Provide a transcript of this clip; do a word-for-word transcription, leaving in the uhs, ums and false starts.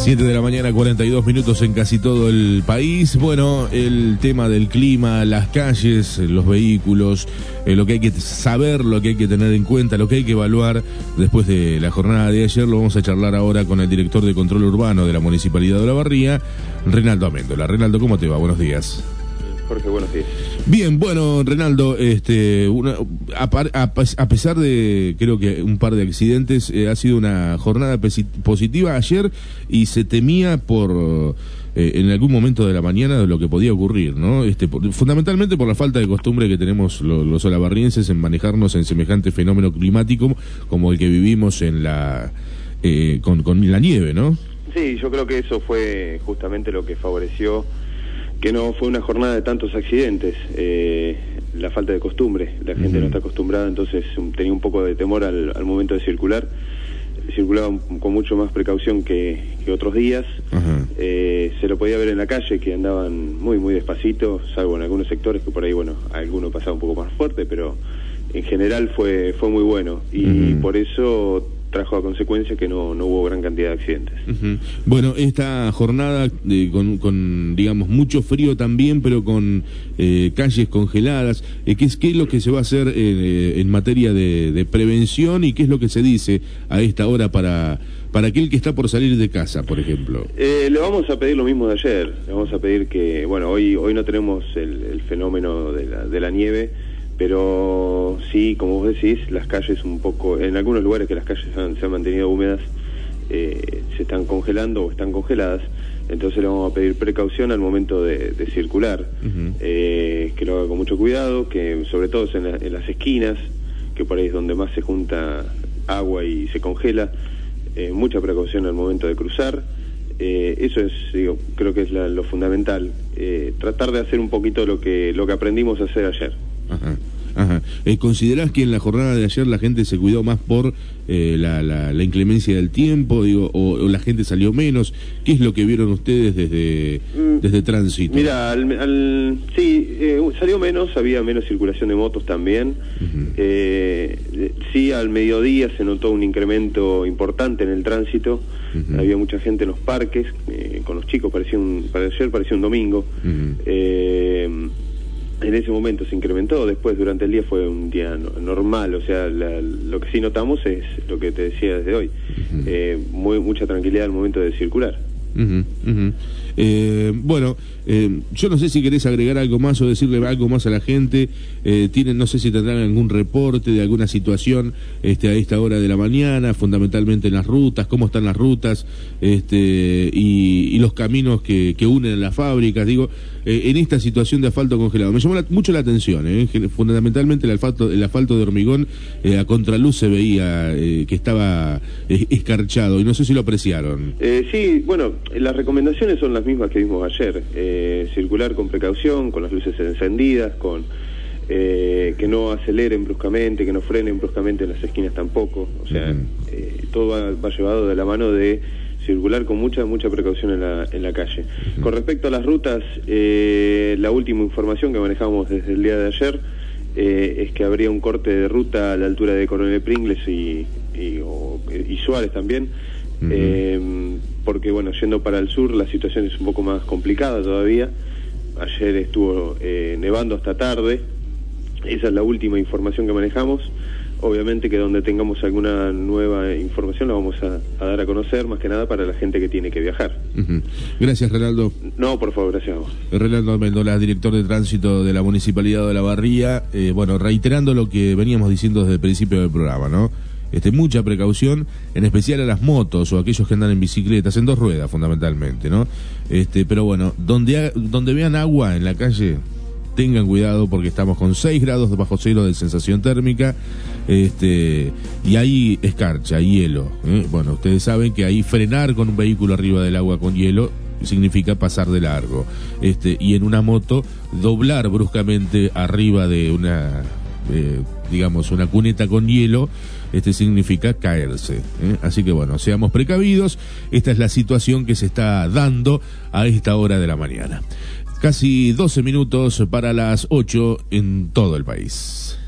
siete de la mañana, cuarenta y dos minutos en casi todo el país. Bueno, el tema del clima, las calles, los vehículos, eh, lo que hay que saber, lo que hay que tener en cuenta, lo que hay que evaluar después de la jornada de ayer, lo vamos a charlar ahora con el director de Control Urbano de la Municipalidad de Olavarría, Reinaldo Amendola. Reinaldo, ¿cómo te va? Buenos días. Jorge, buenos días. Bien, bueno, Reinaldo, este, una, a, a, a pesar de, creo que un par de accidentes, eh, ha sido una jornada positiva ayer y se temía por, eh, en algún momento de la mañana, de lo que podía ocurrir, ¿no? Este, por, fundamentalmente por la falta de costumbre que tenemos los, los olavarrienses en manejarnos en semejante fenómeno climático como el que vivimos en la, eh, con, con la nieve, ¿no? Sí, yo creo que eso fue justamente lo que favoreció que no fue una jornada de tantos accidentes, eh, la falta de costumbre, la gente uh-huh. no está acostumbrada, entonces um, tenía un poco de temor al, al momento de circular, circulaba con mucho más precaución que, que otros días, uh-huh. eh, se lo podía ver en la calle, que andaban muy muy despacito, salvo en algunos sectores que por ahí, bueno, alguno pasaba un poco más fuerte, pero en general fue fue muy bueno, y uh-huh. por eso trajo a consecuencia que no, no hubo gran cantidad de accidentes. Uh-huh. Bueno, esta jornada eh, con, con, digamos, mucho frío también, pero con eh, calles congeladas, eh, ¿qué, es, ¿qué es lo que se va a hacer eh, en materia de, de prevención y qué es lo que se dice a esta hora para, para aquel que está por salir de casa, por ejemplo? Eh, le vamos a pedir lo mismo de ayer, le vamos a pedir que, bueno, hoy, hoy no tenemos el, el fenómeno de la, de la nieve, pero sí, como vos decís, las calles un poco, en algunos lugares que las calles han, se han mantenido húmedas, eh, se están congelando o están congeladas, entonces le vamos a pedir precaución al momento de, de circular, uh-huh. eh, que lo haga con mucho cuidado, que sobre todo en, la, en las esquinas, que por ahí es donde más se junta agua y se congela, eh, mucha precaución al momento de cruzar, eh, eso es, digo, creo que es la, lo fundamental, eh, tratar de hacer un poquito lo que, lo que aprendimos a hacer ayer. Ajá, ajá. Eh, ¿Considerás que en la jornada de ayer la gente se cuidó más por eh, la, la, la inclemencia del tiempo, digo, o, o la gente salió menos? ¿Qué es lo que vieron ustedes desde, mm, desde tránsito? Mira, al, al, sí, eh, salió menos, había menos circulación de motos también. Uh-huh. eh, sí, al mediodía se notó un incremento importante en el tránsito. Uh-huh. Había mucha gente en los parques, eh, con los chicos, parecía un, para ayer parecía un domingo. Uh-huh. eh, En ese momento se incrementó, después durante el día fue un día no, normal, o sea, la, lo que sí notamos es lo que te decía desde hoy, uh-huh. eh, muy, mucha tranquilidad al momento de circular. Uh-huh, uh-huh. Eh, bueno, eh, yo no sé si querés agregar algo más o decirle algo más a la gente. eh, tienen, no sé si tendrán algún reporte de alguna situación este, a esta hora de la mañana, fundamentalmente en las rutas, cómo están las rutas este, y, y los caminos que, que unen a las fábricas, digo, eh, en esta situación de asfalto congelado. Me llamó la, mucho la atención, eh, fundamentalmente el asfalto, el asfalto de hormigón, eh, a contraluz se veía eh, que estaba eh, escarchado, y no sé si lo apreciaron. Eh, sí, bueno, las recomendaciones son las mismas que vimos ayer, eh, circular con precaución, con las luces encendidas, con eh, que no aceleren bruscamente, que no frenen bruscamente en las esquinas tampoco, o sea, uh-huh. eh, todo va, va llevado de la mano de circular con mucha mucha precaución en la, en la calle. Uh-huh. Con respecto a las rutas, eh, la última información que manejamos desde el día de ayer eh, es que habría un corte de ruta a la altura de Coronel Pringles y, y, o, y Suárez también, uh-huh. eh, porque bueno, yendo para el sur la situación es un poco más complicada todavía. Ayer estuvo eh, nevando hasta tarde, esa es la última información que manejamos. Obviamente que donde tengamos alguna nueva información la vamos a, a dar a conocer, más que nada para la gente que tiene que viajar. Uh-huh. Gracias, Reinaldo. No, por favor, gracias a vos. Reinaldo Amendola, director de tránsito de la Municipalidad de Olavarría. Eh, bueno, reiterando lo que veníamos diciendo desde el principio del programa, ¿no? Este, mucha precaución, en especial a las motos o a aquellos que andan en bicicletas, en dos ruedas fundamentalmente, ¿no? Este, pero bueno, donde, ha, donde vean agua en la calle, tengan cuidado porque estamos con seis grados bajo cero de sensación térmica, este, y hay escarcha, hay hielo, ¿eh? Bueno, ustedes saben que ahí frenar con un vehículo arriba del agua con hielo significa pasar de largo, este, y en una moto doblar bruscamente arriba de una, eh, digamos, una cuneta con hielo, este significa caerse, ¿eh? Así que bueno, seamos precavidos. Esta es la situación que se está dando a esta hora de la mañana. Casi doce minutos para las ocho en todo el país.